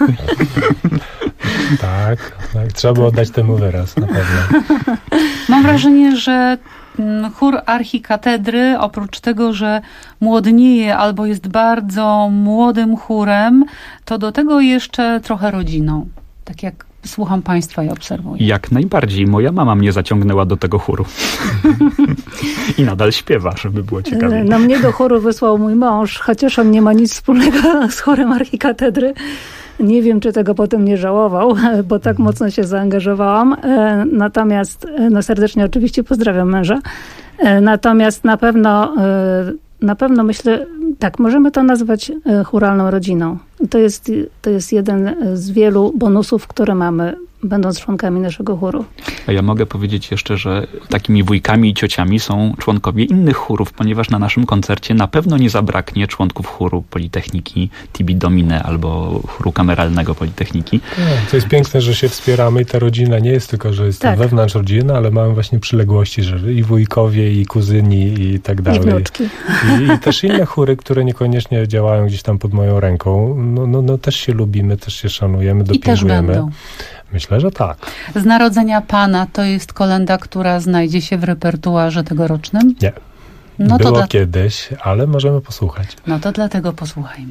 Tak, trzeba było dać temu wyraz, na pewno. Mam wrażenie, że chór archikatedry, oprócz tego, że młodnieje albo jest bardzo młodym chórem, to do tego jeszcze trochę rodziną. Tak jak słucham Państwa i obserwuję. Jak najbardziej. Moja mama mnie zaciągnęła do tego chóru. I nadal śpiewa, żeby było ciekawie. No mnie do chóru wysłał mój mąż, chociaż on nie ma nic wspólnego z chórem archikatedry. Nie wiem, czy tego potem nie żałował, bo tak mocno się zaangażowałam. Natomiast, serdecznie oczywiście pozdrawiam męża. Natomiast na pewno myślę, tak, możemy to nazwać chóralną rodziną. To jest jeden z wielu bonusów, które mamy, będąc członkami naszego chóru. A ja mogę powiedzieć jeszcze, że takimi wujkami i ciociami są członkowie innych chórów, ponieważ na naszym koncercie na pewno nie zabraknie członków chóru Politechniki Tibi Domine albo chóru kameralnego Politechniki. To jest piękne, że się wspieramy i ta rodzina nie jest tylko, że jest wewnątrz rodziny, ale mamy właśnie przyległości, że i wujkowie, i kuzyni i tak dalej. I wnuczki. I też inne chóry, które niekoniecznie działają gdzieś tam pod moją ręką. No też się lubimy, też się szanujemy, dopingujemy. I też będą. Myślę, że tak. Z Narodzenia Pana to jest kolenda, która znajdzie się w repertuarze tegorocznym? Nie. Było kiedyś, ale możemy posłuchać. No to dlatego posłuchajmy.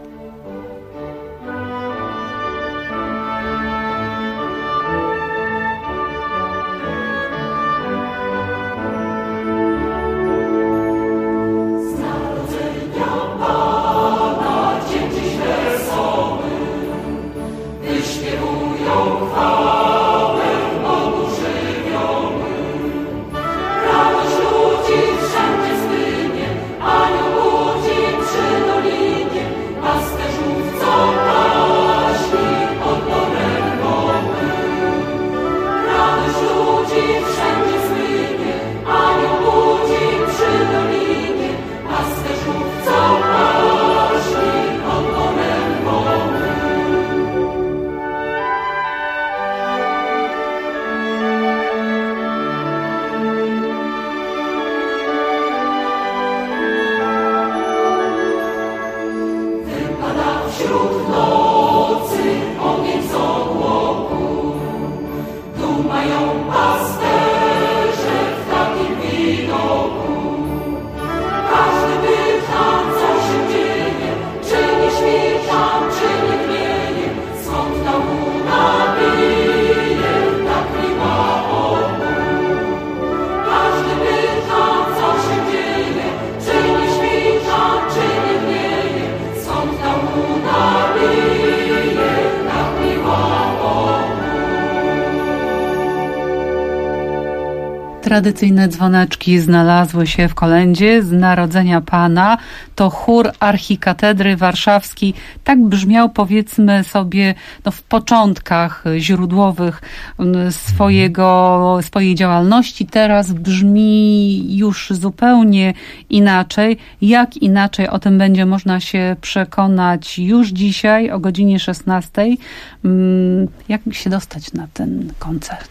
Tradycyjne dzwoneczki znalazły się w kolędzie z Narodzenia Pana. To chór archikatedry warszawski. Tak brzmiał, powiedzmy sobie, w początkach źródłowych swojej działalności. Teraz brzmi już zupełnie inaczej. Jak inaczej, o tym będzie można się przekonać już dzisiaj o godzinie 16. Jak się dostać na ten koncert?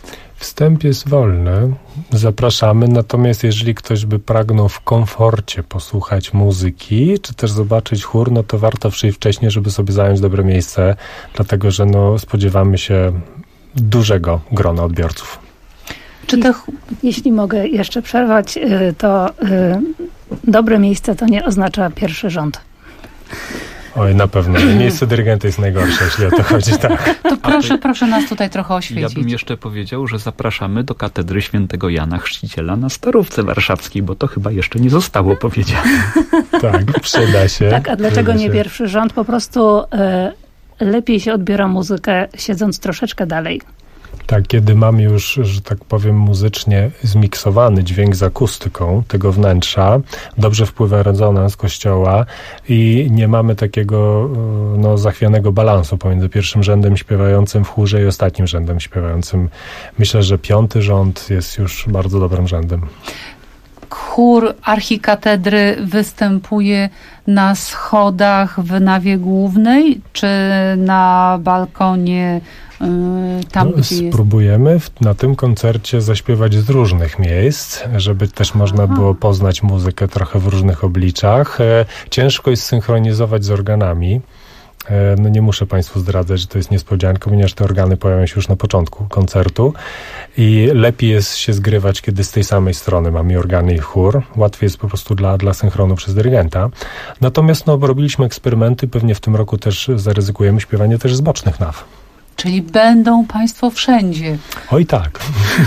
Wstęp jest wolny, zapraszamy, natomiast jeżeli ktoś by pragnął w komforcie posłuchać muzyki, czy też zobaczyć chór, no to warto przyjść wcześniej, żeby sobie zająć dobre miejsce, dlatego że spodziewamy się dużego grona odbiorców. Jeśli mogę jeszcze przerwać, to dobre miejsce to nie oznacza pierwszy rząd. Oj, na pewno. Miejsce dyrygenta jest najgorsze, jeśli o to chodzi, tak. To proszę nas tutaj trochę oświecić. Ja bym jeszcze powiedział, że zapraszamy do katedry świętego Jana Chrzciciela na Starówce Warszawskiej, bo to chyba jeszcze nie zostało powiedziane. Tak, przyda się. Tak, a dlaczego nie pierwszy rząd? Po prostu lepiej się odbiera muzykę, siedząc troszeczkę dalej. Tak, kiedy mamy już, że tak powiem, muzycznie zmiksowany dźwięk z akustyką tego wnętrza, dobrze wpływa rezonans kościoła i nie mamy takiego zachwianego balansu pomiędzy pierwszym rzędem śpiewającym w chórze i ostatnim rzędem śpiewającym. Myślę, że 5. rząd jest już bardzo dobrym rzędem. Chór archikatedry występuje na schodach w nawie głównej, czy na balkonie tam, gdzie jest? Spróbujemy na tym koncercie zaśpiewać z różnych miejsc, żeby też można było poznać muzykę trochę w różnych obliczach. Ciężko jest synchronizować z organami. Nie muszę Państwu zdradzać, że to jest niespodzianka, ponieważ te organy pojawią się już na początku koncertu i lepiej jest się zgrywać, kiedy z tej samej strony mamy organy i chór. Łatwiej jest po prostu dla synchronu przez dyrygenta. Natomiast robiliśmy eksperymenty, pewnie w tym roku też zaryzykujemy śpiewanie też z bocznych naw. Czyli będą Państwo wszędzie. Oj tak.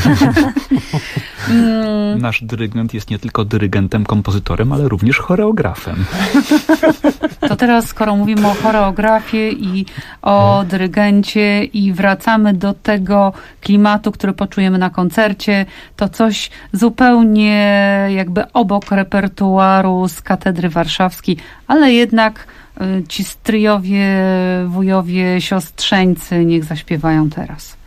Nasz dyrygent jest nie tylko dyrygentem, kompozytorem, ale również choreografem. To teraz, skoro mówimy o choreografii i o dyrygencie i wracamy do tego klimatu, który poczujemy na koncercie, to coś zupełnie jakby obok repertuaru z Katedry Warszawskiej, ale jednak ci stryjowie, wujowie, siostrzeńcy niech zaśpiewają teraz.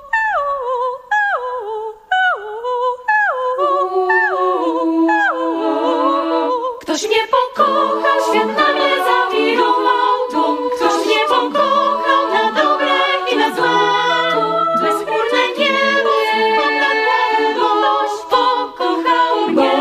Ktoś mnie pokochał, świat na mnie zawirował tu. Ktoś mnie pokochał na dobre i na złe. Bezchmurne niebo ktoś pokochał mnie.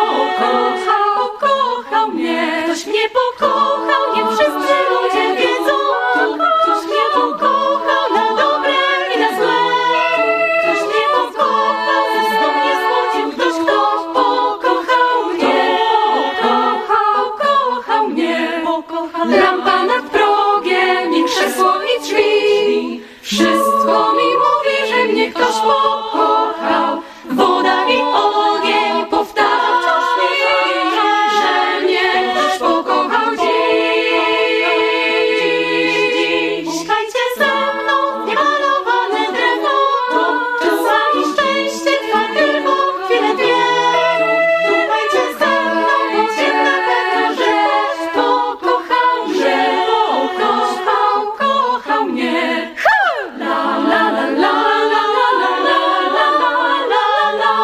Pokochał mnie. Ktoś mnie pokochał, nie wszyscy ludzie wiedzą. Ktoś mnie pokochał na dobre i na złe. Ktoś mnie pokochał, ze snu mnie zbudził. Ktoś, kto pokochał mnie. Pokochał mnie. Lampa nad progiem i krzesło i drzwi. Wszystko mi mówi, że mnie ktoś pokochał. Woda i ogień powtarzać mi, że mnie ktoś pokochał dziś. Pukajcie ze mną, niemalowane drewno. Czasami szczęście trwa tylko chwilę dwie. Pukajcie ze mną, bo wiem na pewno, że pokochał mnie. Kochał mnie. La la la la la la la la la la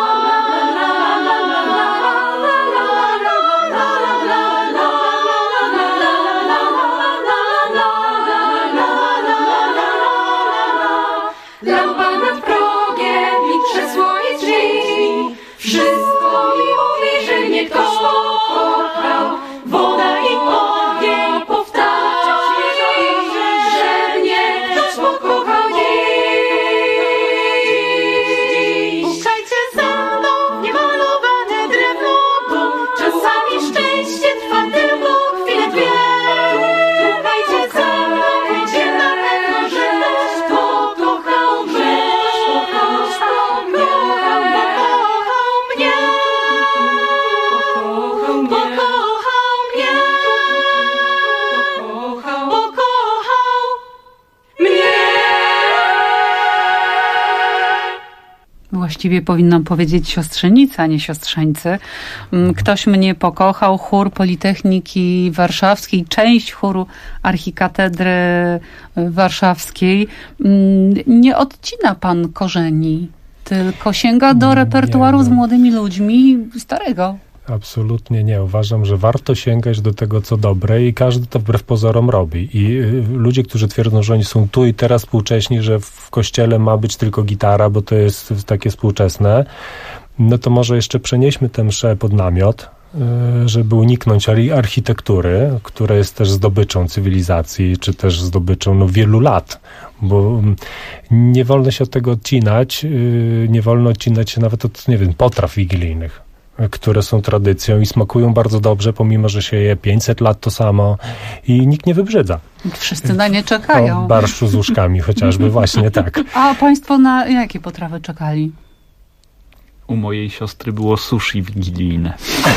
Lampa nad progiem i krzesło i drzwi. Wszystko mi mówi, że mnie ktoś pokochał. Woda i ogień powtarzać mi, że mnie ktoś pokochał dziś. Pukajcie ze mną, niemalowane drewno, bo czasami szczęście trwa tylko chwilę dwie. Pukajcie ze mną, będzie na pewno, że ktoś pokochał mnie. Pokochał mnie. Pokochał mnie. Właściwie powinnam powiedzieć siostrzenica, a nie siostrzeńcy. Ktoś mnie pokochał, chór Politechniki Warszawskiej, część chóru Archikatedry Warszawskiej. Nie odcina pan korzeni, tylko sięga do repertuaru z młodymi ludźmi starego. Absolutnie nie. Uważam, że warto sięgać do tego, co dobre i każdy to wbrew pozorom robi. I ludzie, którzy twierdzą, że oni są tu i teraz współcześni, że w kościele ma być tylko gitara, bo to jest takie współczesne, no to może jeszcze przenieśmy tę mszę pod namiot, żeby uniknąć architektury, która jest też zdobyczą cywilizacji, czy też zdobyczą wielu lat, bo nie wolno się od tego odcinać, nie wolno odcinać się nawet od, potraw wigilijnych, które są tradycją i smakują bardzo dobrze, pomimo że się je 500 lat to samo i nikt nie wybrzydza. Wszyscy na nie czekają. O barszczu z łóżkami chociażby, właśnie tak. A państwo na jakie potrawy czekali? U mojej siostry było sushi wigilijne.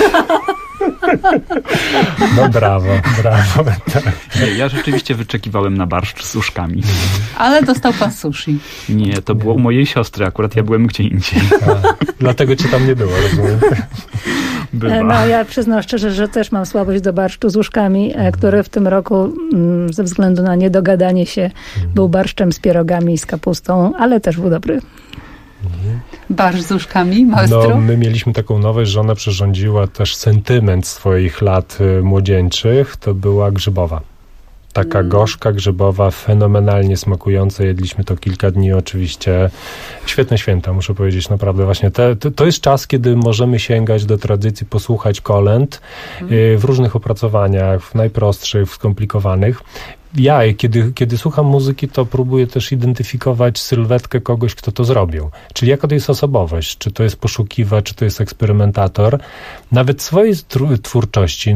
No brawo. Tak. Ja rzeczywiście wyczekiwałem na barszcz z uszkami. Ale dostał pan sushi. Nie, to było u mojej siostry, akurat ja byłem gdzie indziej. Dlatego cię tam nie było, rozumiem. Bywa. No ja przyznam szczerze, że też mam słabość do barszczu z uszkami, który w tym roku ze względu na niedogadanie się był barszczem z pierogami i z kapustą, ale też był dobry. Barszcz z uszkami, maestro? No, my mieliśmy taką nowość, że ona przyrządziła też sentyment swoich lat młodzieńczych. To była grzybowa. Taka gorzka grzybowa, fenomenalnie smakująca. Jedliśmy to kilka dni oczywiście. Świetne święta, muszę powiedzieć, naprawdę. Właśnie to jest czas, kiedy możemy sięgać do tradycji, posłuchać kolęd w różnych opracowaniach, w najprostszych, w skomplikowanych. Ja, kiedy słucham muzyki, to próbuję też identyfikować sylwetkę kogoś, kto to zrobił. Czyli jaka to jest osobowość, czy to jest poszukiwacz, czy to jest eksperymentator. Nawet swojej twórczości,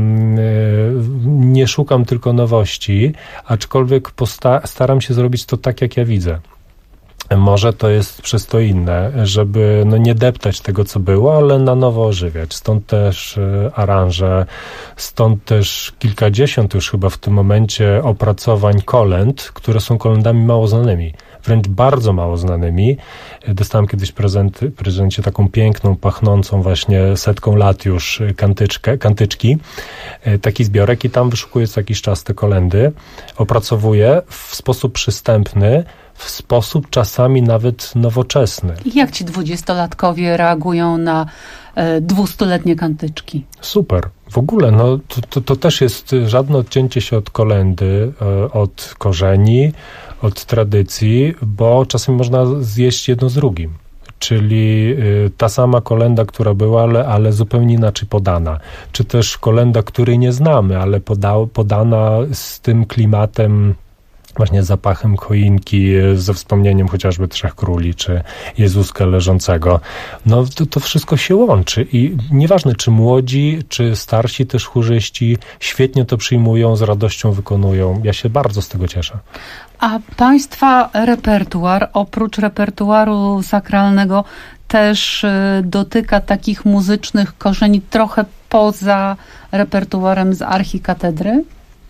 nie szukam tylko nowości, aczkolwiek staram się zrobić to tak, jak ja widzę. Może to jest przez to inne, żeby nie deptać tego, co było, ale na nowo ożywiać. Stąd też aranże, stąd też kilkadziesiąt już chyba w tym momencie opracowań kolęd, które są kolędami mało znanymi, wręcz bardzo mało znanymi. Dostałem kiedyś w prezencie taką piękną, pachnącą właśnie 100 lat już kantyczki, taki zbiorek i tam wyszukuję co jakiś czas te kolędy, opracowuję w sposób przystępny, w sposób czasami nawet nowoczesny. I jak ci 20-latkowie reagują na 200-letnie kantyczki? Super. W ogóle, to też jest żadne odcięcie się od kolędy, od korzeni, od tradycji, bo czasem można zjeść jedno z drugim. Czyli ta sama kolęda, która była, ale zupełnie inaczej podana. Czy też kolęda, której nie znamy, ale podana z tym klimatem, właśnie zapachem choinki, ze wspomnieniem chociażby Trzech Króli, czy Jezuska leżącego. To wszystko się łączy i nieważne, czy młodzi, czy starsi też chórzyści świetnie to przyjmują, z radością wykonują. Ja się bardzo z tego cieszę. A państwa repertuar, oprócz repertuaru sakralnego, też dotyka takich muzycznych korzeni trochę poza repertuarem z archikatedry?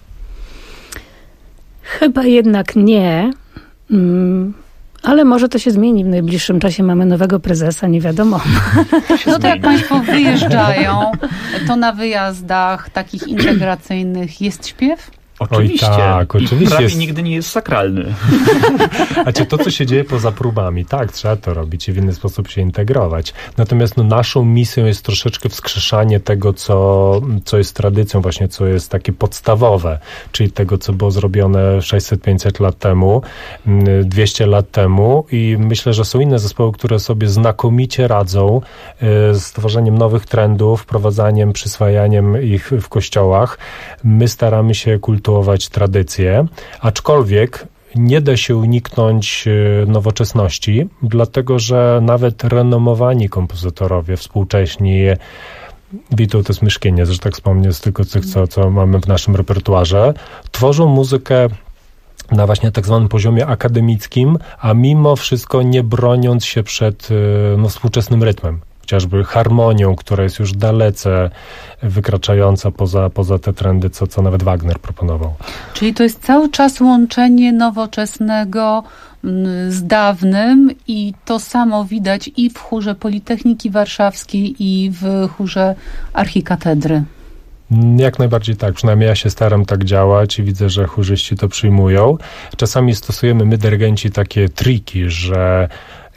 Chyba jednak nie, ale może to się zmieni w najbliższym czasie. Mamy nowego prezesa, nie wiadomo. No to jak państwo wyjeżdżają, to na wyjazdach takich integracyjnych jest śpiew? Oczywiście. Oj, tak, oczywiście. I prawie nigdy nie jest sakralny. A to, co się dzieje poza próbami, tak, trzeba to robić i w inny sposób się integrować. Natomiast naszą misją jest troszeczkę wskrzeszanie tego, co jest tradycją, właśnie co jest takie podstawowe, czyli tego, co było zrobione 600-500 lat temu, 200 lat temu i myślę, że są inne zespoły, które sobie znakomicie radzą z tworzeniem nowych trendów, wprowadzaniem, przyswajaniem ich w kościołach. My staramy się kultywować tradycję, aczkolwiek nie da się uniknąć nowoczesności, dlatego że nawet renomowani kompozytorowie współcześni, Witold Smyszkieniec, że tak wspomnę, z tylko tych, co mamy w naszym repertuarze, tworzą muzykę na właśnie tak zwanym poziomie akademickim, a mimo wszystko nie broniąc się przed współczesnym rytmem. Chociażby harmonią, która jest już dalece wykraczająca poza te trendy, co nawet Wagner proponował. Czyli to jest cały czas łączenie nowoczesnego z dawnym i to samo widać i w chórze Politechniki Warszawskiej i w chórze Archikatedry. Jak najbardziej tak, przynajmniej ja się staram tak działać i widzę, że chórzyści to przyjmują. Czasami stosujemy my, dyrygenci, takie triki, że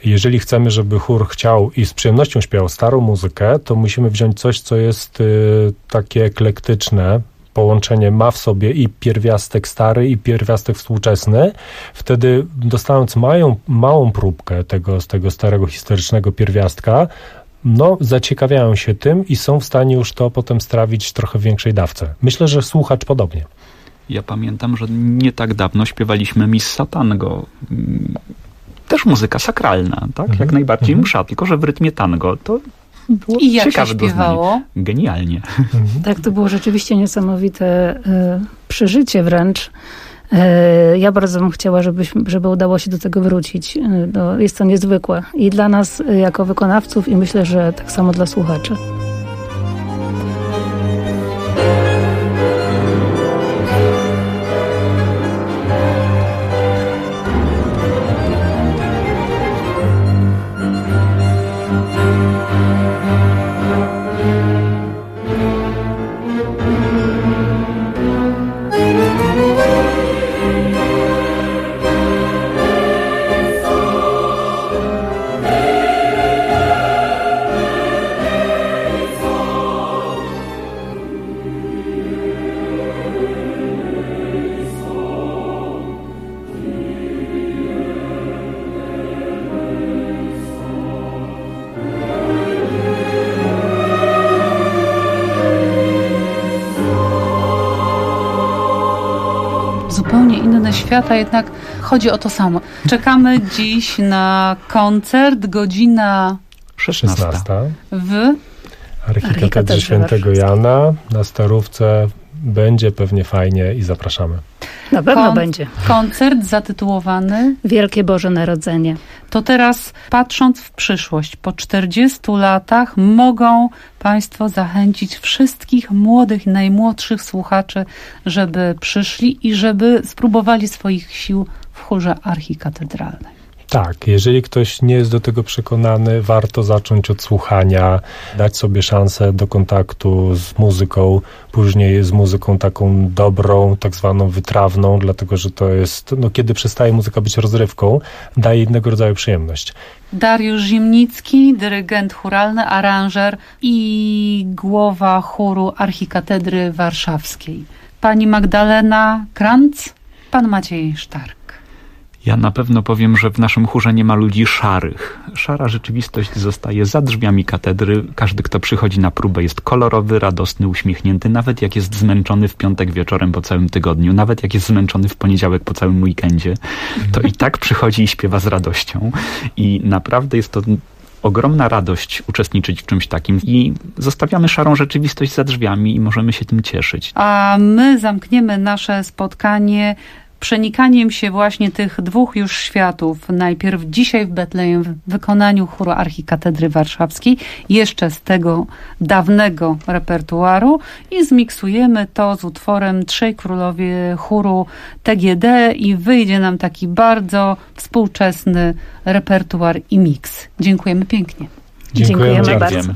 Jeżeli chcemy, żeby chór chciał i z przyjemnością śpiewał starą muzykę, to musimy wziąć coś, co jest takie eklektyczne. Połączenie ma w sobie i pierwiastek stary, i pierwiastek współczesny. Wtedy, dostając małą próbkę z tego starego historycznego pierwiastka, zaciekawiają się tym i są w stanie już to potem strawić trochę w większej dawce. Myślę, że słuchacz podobnie. Ja pamiętam, że nie tak dawno śpiewaliśmy Missa Tango. Też muzyka sakralna, tak? Jak najbardziej msza, tylko że w rytmie tango. To było i jak ciekawe się śpiewało? Genialnie. Tak, to było rzeczywiście niesamowite przeżycie wręcz. Ja bardzo bym chciała, żeby udało się do tego wrócić. Jest to niezwykłe i dla nas jako wykonawców i myślę, że tak samo dla słuchaczy. Zupełnie inne świata, jednak chodzi o to samo. Czekamy dziś na koncert, godzina 16. w Archikatedrze Świętego Jana na Starówce. Będzie pewnie fajnie i zapraszamy. Na pewno będzie. Koncert zatytułowany Wielkie Boże Narodzenie. To teraz, patrząc w przyszłość, po 40 latach mogą Państwo zachęcić wszystkich młodych i najmłodszych słuchaczy, żeby przyszli i żeby spróbowali swoich sił w chórze archikatedralnej. Tak, jeżeli ktoś nie jest do tego przekonany, warto zacząć od słuchania, dać sobie szansę do kontaktu z muzyką, później z muzyką taką dobrą, tak zwaną wytrawną, dlatego że to jest, kiedy przestaje muzyka być rozrywką, daje innego rodzaju przyjemność. Dariusz Zimnicki, dyrygent chóralny, aranżer i głowa chóru Archikatedry Warszawskiej. Pani Magdalena Krantz, pan Maciej Sztark. Ja na pewno powiem, że w naszym chórze nie ma ludzi szarych. Szara rzeczywistość zostaje za drzwiami katedry. Każdy, kto przychodzi na próbę, jest kolorowy, radosny, uśmiechnięty. Nawet jak jest zmęczony w piątek wieczorem po całym tygodniu, nawet jak jest zmęczony w poniedziałek po całym weekendzie, to i tak przychodzi i śpiewa z radością. I naprawdę jest to ogromna radość uczestniczyć w czymś takim i zostawiamy szarą rzeczywistość za drzwiami i możemy się tym cieszyć. A my zamkniemy nasze spotkanie przenikaniem się właśnie tych dwóch już światów. Najpierw dzisiaj w Betlejem w wykonaniu chóru Archikatedry Warszawskiej, jeszcze z tego dawnego repertuaru i zmiksujemy to z utworem Trzej Królowie chóru TGD i wyjdzie nam taki bardzo współczesny repertuar i miks. Dziękujemy pięknie. Dziękujemy bardzo.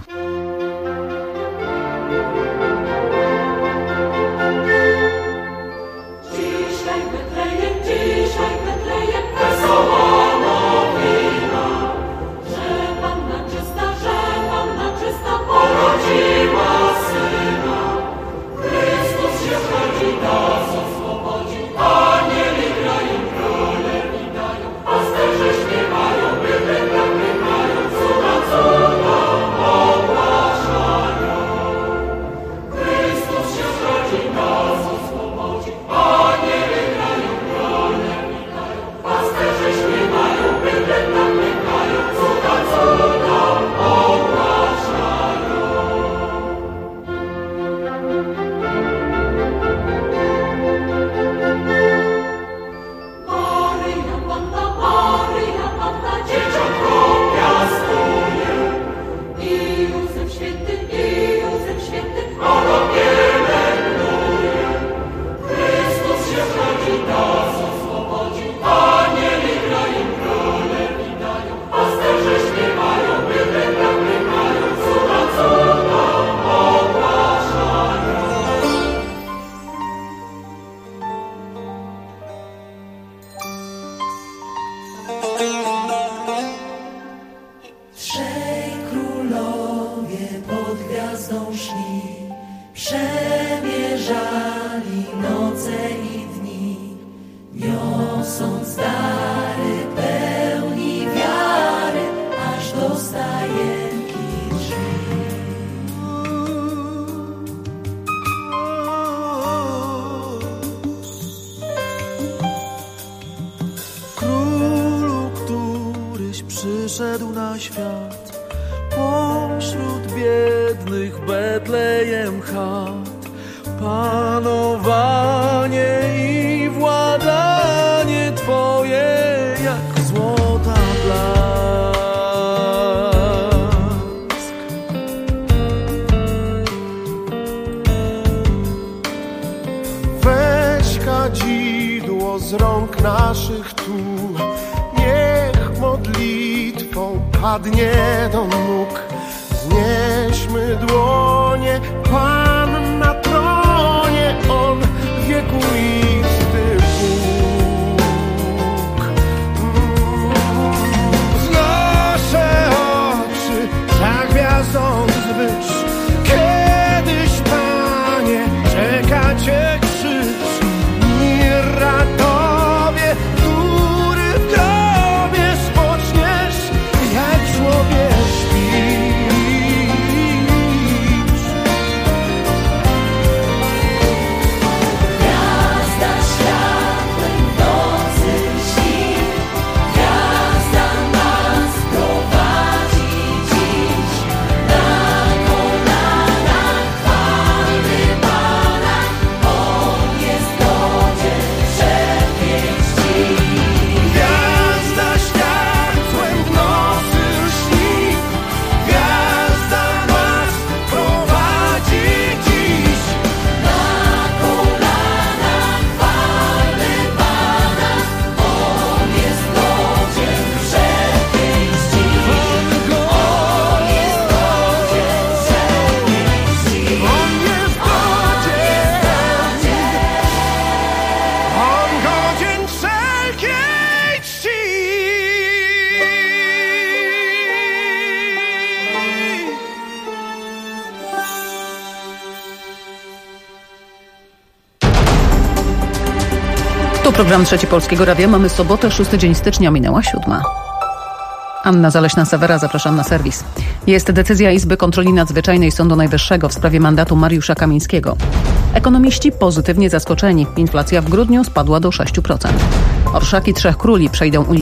pod gwiazdą szli, przemierzali noce i dni, niosąc dary pełni wiary, aż do stajenki drzwi. Królu, któryś przyszedł na świat, pośród biednych Betlejem chat, panowanie i władanie Twoje jak złota blask. Weź kadzidło z rąk naszych tu, niech modlitwą padnie do nóg. Znieśmy dłonie, Pan na tronie, On wiekuisty Bóg. Wznoszę oczy za gwiazdą zwyż, kiedyś, Panie, czeka Cię krzyż. Mirra Tobie, który w Tobie spoczniesz, jak człowiek śpi. To program Trzeci Polskiego Radia. Mamy sobotę, 6 dzień stycznia, minęła 7. Anna Zaleśna-Sewera, zapraszam na serwis. Jest decyzja Izby Kontroli Nadzwyczajnej Sądu Najwyższego w sprawie mandatu Mariusza Kamińskiego. Ekonomiści pozytywnie zaskoczeni. Inflacja w grudniu spadła do 6%. Orszaki Trzech Króli przejdą